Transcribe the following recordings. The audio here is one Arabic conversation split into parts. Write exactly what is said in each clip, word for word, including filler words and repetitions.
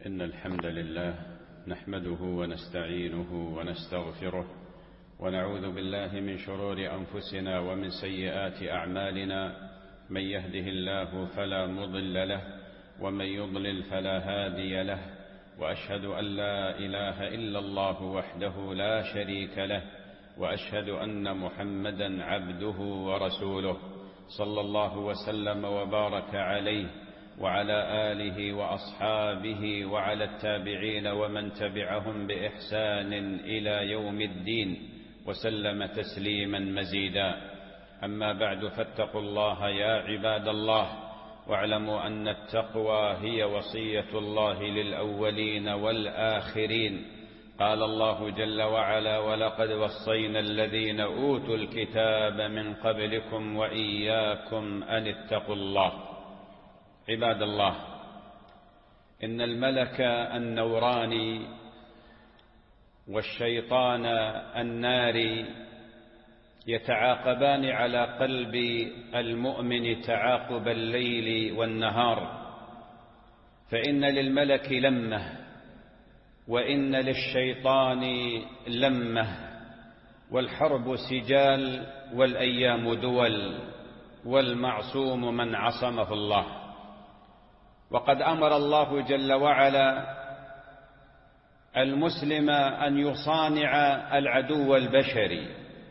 إن الحمد لله نحمده ونستعينه ونستغفره ونعوذ بالله من شرور أنفسنا ومن سيئات أعمالنا. من يهده الله فلا مضل له ومن يضلل فلا هادي له، وأشهد أن لا إله إلا الله وحده لا شريك له، وأشهد أن محمدا عبده ورسوله صلى الله وسلم وبارك عليه وعلى آله وأصحابه وعلى التابعين ومن تبعهم بإحسان إلى يوم الدين وسلم تسليما مزيدا. أما بعد، فاتقوا الله يا عباد الله، واعلموا أن التقوى هي وصية الله للأولين والآخرين. قال الله جل وعلا: ولقد وصينا الذين أوتوا الكتاب من قبلكم وإياكم أن اتقوا الله. عباد الله، إن الملك النوراني والشيطان الناري يتعاقبان على قلب المؤمن تعاقب الليل والنهار، فإن للملك لمة وإن للشيطان لمة، والحرب سجال والأيام دول، والمعصوم من عصمه الله. وقد أمر الله جل وعلا المسلم أن يصانع العدو البشري،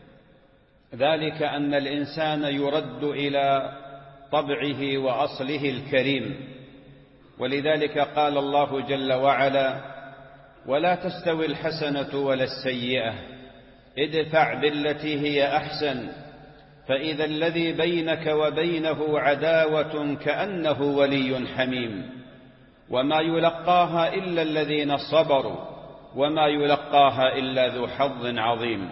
ذلك أن الإنسان يرد إلى طبعه وأصله الكريم، ولذلك قال الله جل وعلا: ولا تستوي الحسنة ولا السيئة ادفع بالتي هي أحسن فإذا الذي بينك وبينه عداوة كأنه ولي حميم وما يلقاها إلا الذين صبروا وما يلقاها إلا ذو حظ عظيم.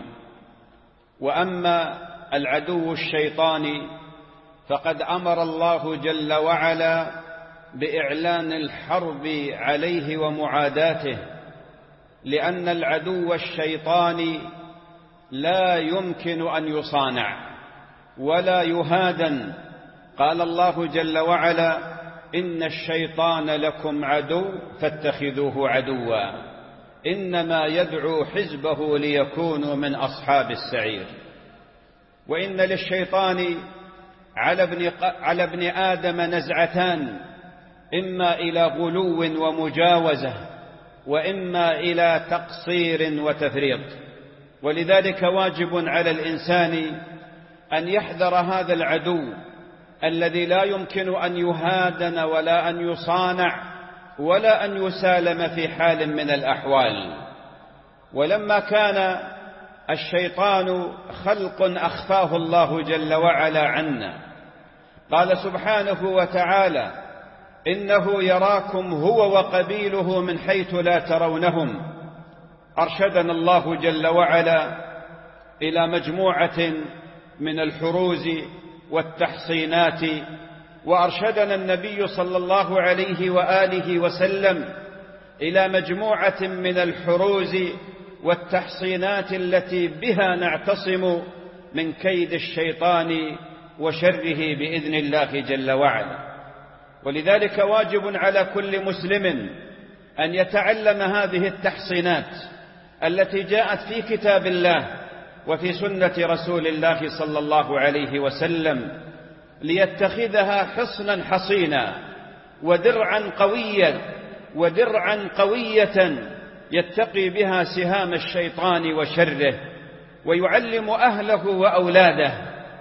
وأما العدو الشيطاني فقد أمر الله جل وعلا بإعلان الحرب عليه ومعاداته، لأن العدو الشيطاني لا يمكن أن يصانع ولا يهادن. قال الله جل وعلا: إن الشيطان لكم عدو فاتخذوه عدوا إنما يدعو حزبه ليكونوا من أصحاب السعير. وإن للشيطان على ابن, على ابن آدم نزعتان، إما إلى غلو ومجاوزة وإما إلى تقصير وتفريط، ولذلك واجب على الإنسان أن يحذر هذا العدو الذي لا يمكن أن يهادن ولا أن يصانع ولا أن يسالم في حال من الأحوال. ولما كان الشيطان خلق أخفاه الله جل وعلا عنا، قال سبحانه وتعالى: إنه يراكم هو وقبيله من حيث لا ترونهم. أرشدنا الله جل وعلا إلى مجموعة من الحروز والتحصينات، وأرشدنا النبي صلى الله عليه وآله وسلم إلى مجموعة من الحروز والتحصينات التي بها نعتصم من كيد الشيطان وشره بإذن الله جل وعلا. ولذلك واجب على كل مسلم أن يتعلم هذه التحصينات التي جاءت في كتاب الله وفي سنة رسول الله صلى الله عليه وسلم، ليتخذها حصنا حصينا ودرعا قويا ودرعا قوية يتقي بها سهام الشيطان وشره، ويعلم أهله وأولاده.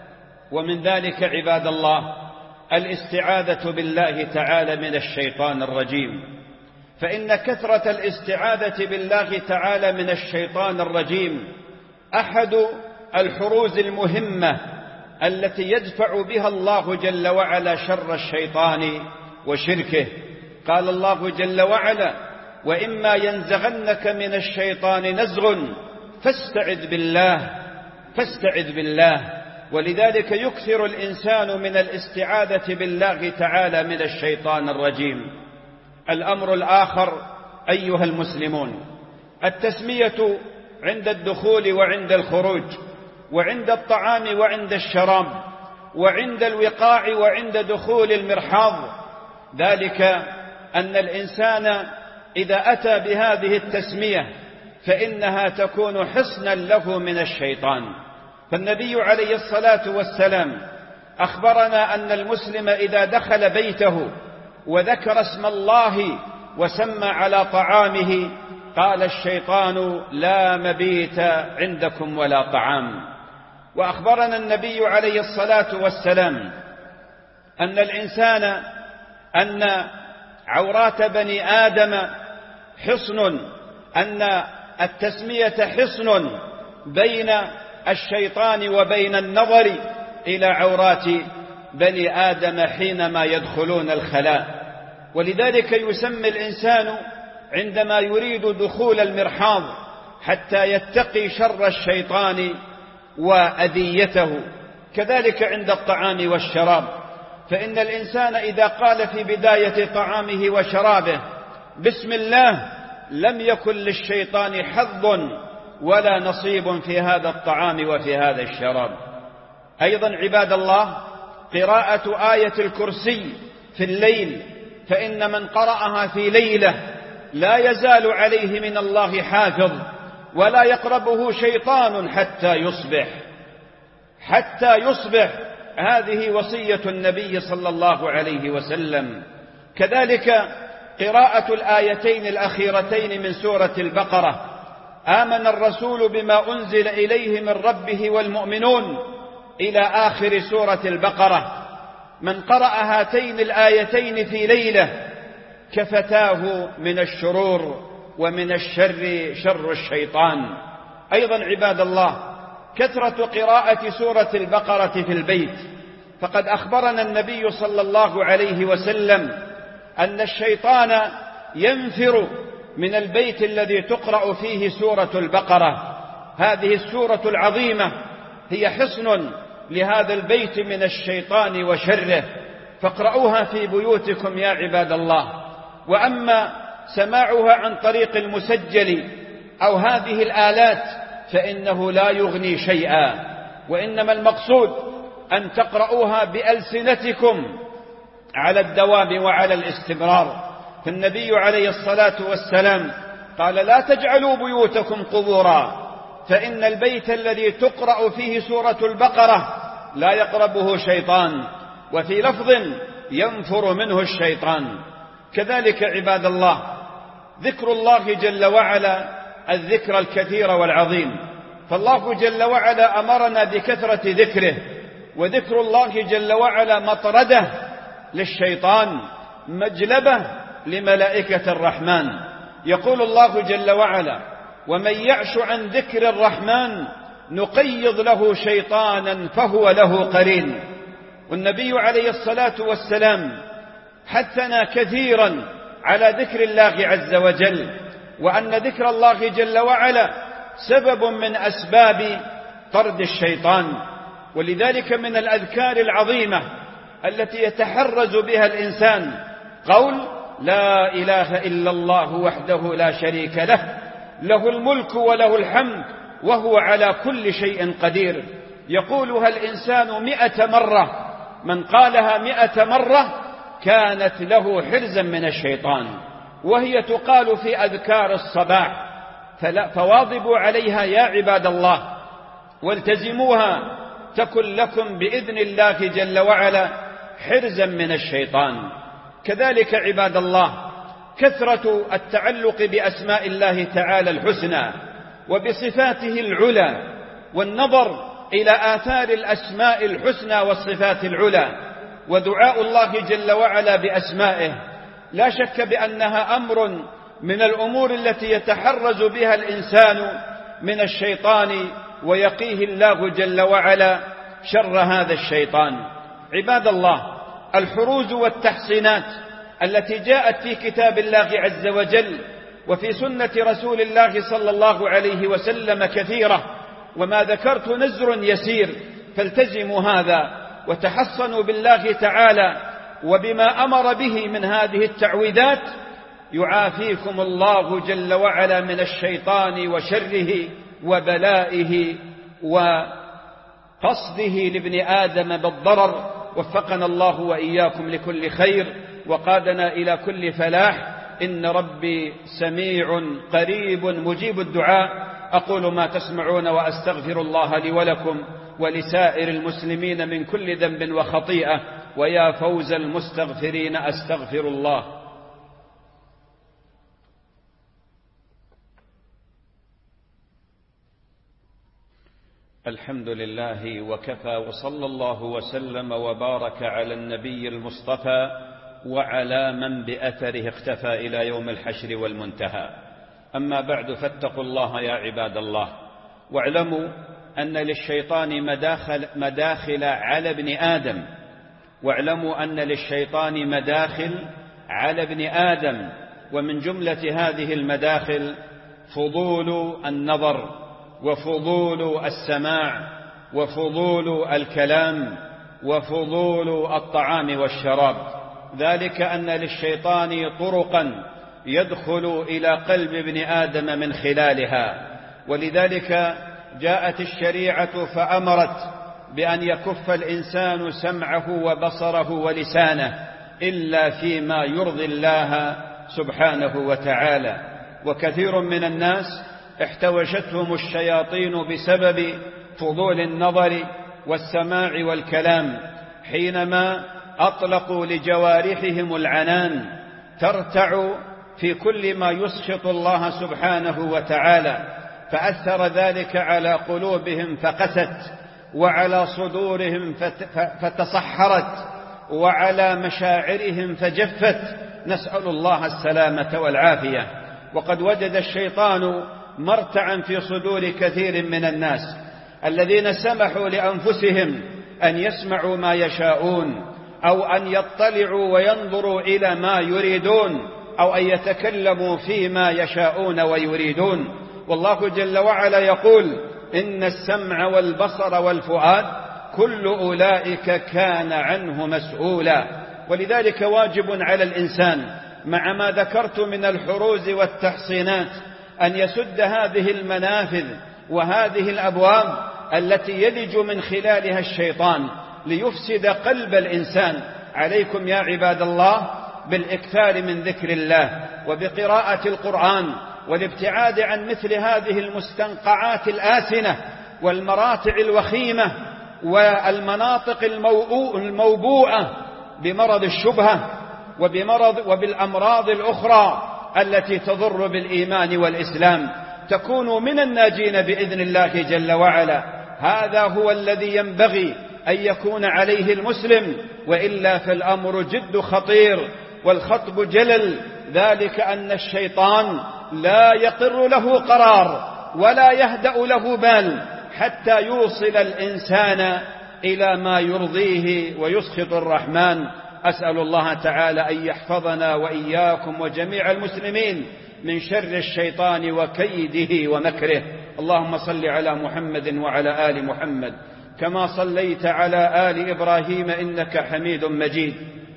ومن ذلك عباد الله الاستعاذة بالله تعالى من الشيطان الرجيم، فإن كثرة الاستعاذة بالله تعالى من الشيطان الرجيم أحد الحروز المهمة التي يدفع بها الله جل وعلا شر الشيطان وشركه. قال الله جل وعلا: وإما ينزغنك من الشيطان نزغ فاستعذ بالله فاستعذ بالله. ولذلك يكثر الإنسان من الاستعاذة بالله تعالى من الشيطان الرجيم. الأمر الآخر أيها المسلمون: التسمية عند الدخول وعند الخروج، وعند الطعام وعند الشراب، وعند الوقاع وعند دخول المرحاض، ذلك أن الإنسان إذا أتى بهذه التسمية فإنها تكون حصنا له من الشيطان. فالنبي عليه الصلاة والسلام أخبرنا أن المسلم إذا دخل بيته وذكر اسم الله وسمى على طعامه قال الشيطان لا مبيت عندكم ولا طعام. وأخبرنا النبي عليه الصلاة والسلام أن الإنسان أن عورات بني آدم حصن، أن التسمية حصن بين الشيطان وبين النظر إلى عورات بني آدم حينما يدخلون الخلاء. ولذلك يسمي الإنسان عندما يريد دخول المرحاض حتى يتقي شر الشيطان وأذيته. كذلك عند الطعام والشراب، فإن الإنسان إذا قال في بداية طعامه وشرابه بسم الله لم يكن للشيطان حظ ولا نصيب في هذا الطعام وفي هذا الشراب. أيضا عباد الله قراءة آية الكرسي في الليل، فإن من قرأها في ليلة لا يزال عليه من الله حافظ ولا يقربه شيطان حتى يصبح حتى يصبح هذه وصية النبي صلى الله عليه وسلم. كذلك قراءة الآيتين الأخيرتين من سورة البقرة آمن الرسول بما أنزل إليه من ربه والمؤمنون إلى آخر سورة البقرة. من قرأ هاتين الآيتين في ليلة كفتاه من الشرور ومن الشر شر الشيطان. أيضا عباد الله كثرة قراءة سورة البقرة في البيت، فقد أخبرنا النبي صلى الله عليه وسلم أن الشيطان ينفر من البيت الذي تقرأ فيه سورة البقرة. هذه السورة العظيمة هي حصن لهذا البيت من الشيطان وشره، فاقرأوها في بيوتكم يا عباد الله. وأما سماعها عن طريق المسجل أو هذه الآلات فإنه لا يغني شيئا، وإنما المقصود أن تقرؤوها بألسنتكم على الدوام وعلى الاستمرار. فالنبي عليه الصلاة والسلام قال لا تجعلوا بيوتكم قبورا، فإن البيت الذي تقرأ فيه سورة البقرة لا يقربه شيطان، وفي لفظ ينفر منه الشيطان. كذلك عباد الله ذكر الله جل وعلا الذكر الكثير والعظيم، فالله جل وعلا أمرنا بكثرة ذكره، وذكر الله جل وعلا مطردة للشيطان مجلبة لملائكة الرحمن. يقول الله جل وعلا ومن يعش عن ذكر الرحمن نقيض له شيطانا فهو له قرين. والنبي عليه الصلاة والسلام حثنا كثيرا على ذكر الله عز وجل، وأن ذكر الله جل وعلا سبب من أسباب طرد الشيطان. ولذلك من الأذكار العظيمة التي يتحرز بها الإنسان قول لا إله إلا الله وحده لا شريك له له الملك وله الحمد وهو على كل شيء قدير. يقولها الإنسان مئة مرة، من قالها مئة مرة كانت له حرزا من الشيطان. وهي تقال في أذكار الصباح، فواظبوا عليها يا عباد الله والتزموها، تكن لكم بإذن الله جل وعلا حرزا من الشيطان. كذلك عباد الله كثرة التعلق بأسماء الله تعالى الحسنى وبصفاته العلى، والنظر إلى آثار الأسماء الحسنى والصفات العلى، ودعاء الله جل وعلا بأسمائه. لا شك بأنها أمر من الأمور التي يتحرز بها الإنسان من الشيطان ويقيه الله جل وعلا شر هذا الشيطان. عباد الله الحروز والتحصينات التي جاءت في كتاب الله عز وجل وفي سنة رسول الله صلى الله عليه وسلم كثيرة، وما ذكرت نزر يسير، فالتزموا هذا وتحصنوا بالله تعالى وبما أمر به من هذه التعويذات، يعافيكم الله جل وعلا من الشيطان وشره وبلائه وقصده لابن آدم بالضرر. وفقنا الله وإياكم لكل خير وقادنا إلى كل فلاح. إن ربي سميع قريب مجيب الدعاء. أقول ما تسمعون وأستغفر الله لي ولكم ولسائر المسلمين من كل ذنب وخطيئة، ويا فوز المستغفرين أستغفر الله. الحمد لله وكفى، وصلى الله وسلم وبارك على النبي المصطفى وعلى من بأثره اختفى إلى يوم الحشر والمنتهى. أما بعد، فاتقوا الله يا عباد الله، واعلموا أن للشيطان مداخل, مداخل على ابن آدم واعلموا أن للشيطان مداخل على ابن آدم ومن جملة هذه المداخل فضول النظر وفضول السماع وفضول الكلام وفضول الطعام والشراب. ذلك أن للشيطان طرقا يدخل إلى قلب ابن آدم من خلالها، ولذلك جاءت الشريعة فأمرت بأن يكف الإنسان سمعه وبصره ولسانه إلا فيما يرضي الله سبحانه وتعالى. وكثير من الناس احتوشتهم الشياطين بسبب فضول النظر والسماع والكلام، حينما أطلقوا لجوارحهم العنان ترتع في كل ما يسخط الله سبحانه وتعالى، فأثر ذلك على قلوبهم فقست، وعلى صدورهم فتصحرت، وعلى مشاعرهم فجفت، نسأل الله السلامة والعافية. وقد وجد الشيطان مرتعا في صدور كثير من الناس الذين سمحوا لأنفسهم أن يسمعوا ما يشاءون، أو أن يطلعوا وينظروا إلى ما يريدون، أو أن يتكلموا فيما يشاءون ويريدون. والله جل وعلا يقول: إن السمع والبصر والفؤاد كل أولئك كان عنه مسؤولا. ولذلك واجب على الإنسان مع ما ذكرت من الحروز والتحصينات أن يسد هذه المنافذ وهذه الأبواب التي يلج من خلالها الشيطان ليفسد قلب الإنسان. عليكم يا عباد الله بالإكثار من ذكر الله وبقراءة القرآن والابتعاد عن مثل هذه المستنقعات الآسنة والمراتع الوخيمة والمناطق الموبوءة بمرض الشبهة وبمرض وبالأمراض الأخرى التي تضر بالإيمان والإسلام. تكونوا من الناجين بإذن الله جل وعلا. هذا هو الذي ينبغي أن يكون عليه المسلم، وإلا فالأمر جد خطير والخطب جلل. ذلك أن الشيطان لا يقر له قرار ولا يهدأ له بال حتى يوصل الإنسان إلى ما يرضيه ويسخط الرحمن. أسأل الله تعالى أن يحفظنا وإياكم وجميع المسلمين من شر الشيطان وكيده ومكره. اللهم صل على محمد وعلى آل محمد كما صليت على آل إبراهيم إنك حميد مجيد،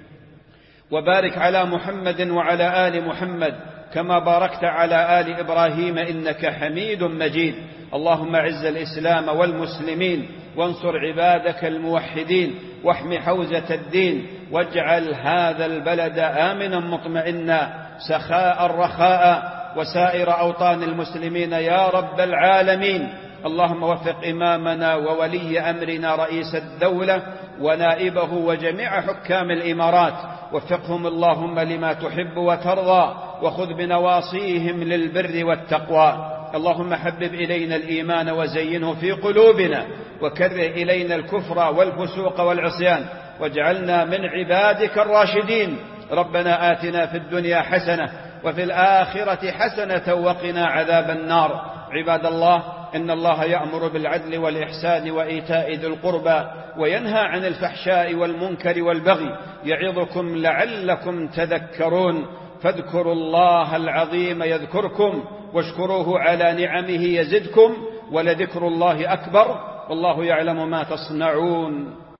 وبارك على محمد وعلى آل محمد كما باركت على آل إبراهيم إنك حميد مجيد. اللهم اعز الإسلام والمسلمين وانصر عبادك الموحدين واحم حوزة الدين، واجعل هذا البلد آمنا مطمئنا سخاء رخاء وسائر أوطان المسلمين يا رب العالمين. اللهم وفق إمامنا وولي أمرنا رئيس الدولة ونائبه وجميع حكام الإمارات، وفقهم اللهم لما تحب وترضى، وخذ بنواصيهم للبر والتقوى. اللهم حبب إلينا الإيمان وزينه في قلوبنا، وكره إلينا الكفر والفسوق والعصيان، واجعلنا من عبادك الراشدين. ربنا آتنا في الدنيا حسنة وفي الآخرة حسنة وقنا عذاب النار. عباد الله، إن الله يأمر بالعدل والإحسان وإيتاء ذي القربى وينهى عن الفحشاء والمنكر والبغي، يعظكم لعلكم تذكرون. فاذكروا الله العظيم يذكركم واشكروه على نعمه يزدكم، ولذكر الله أكبر، والله يعلم ما تصنعون.